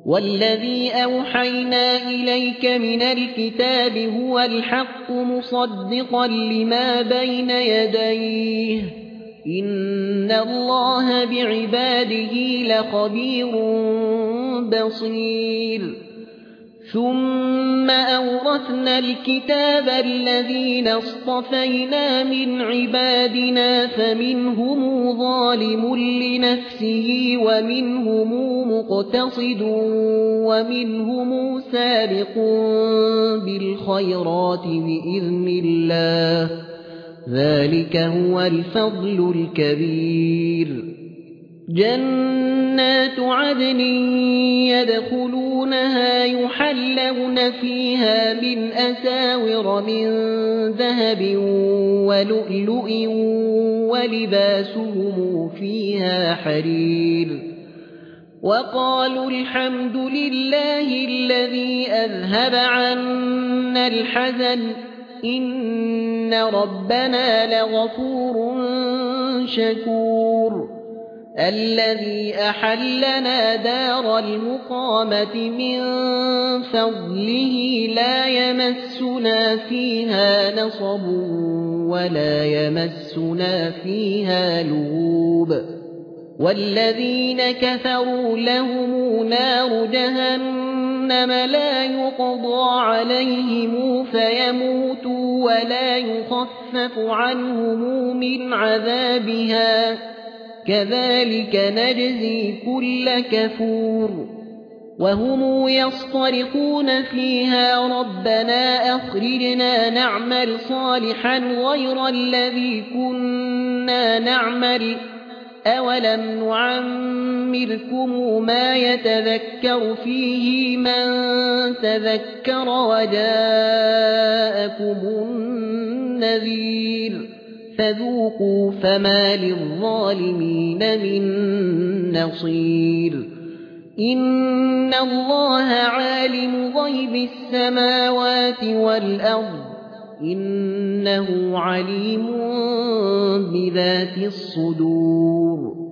والذي أوحينا إليك من الكتاب هو الحق مصدقا لما بين يديه إن الله بعباده لخبير بصير ثم أورثنا الكتاب الذين اصطفينا من عبادنا فمنهم ظالم لنفسه ومنهم مقتصد ومنهم سابق بالخيرات بإذن الله ذلك هو الفضل الكبير جنات عدن يدخلونها يحلون فيها من أساور من ذهب ولؤلؤ ولباسهم فيها حرير وقالوا الحمد لله الذي أذهب عنا الحزن إن ربنا لغفور شكور الذي أحلنا دار المقامة من فضله لا يمسنا فيها نصب ولا يمسنا فيها لغوب والذين كفروا لهم نار جهنم لا يقضى عليهم فيموتوا ولا يخفف عنهم من عذابها كذلك نجزي كل كفور وهم يصطرخون فيها ربنا أخرجنا نعمل صالحا غير الذي كنا نعمل أولم نعمركم ما يتذكر فيه من تذكر وجاءكم النذير فذوقوا فما للظالمين من نصير إن الله عالم غيب السماوات والأرض إنه عليم بذات الصدور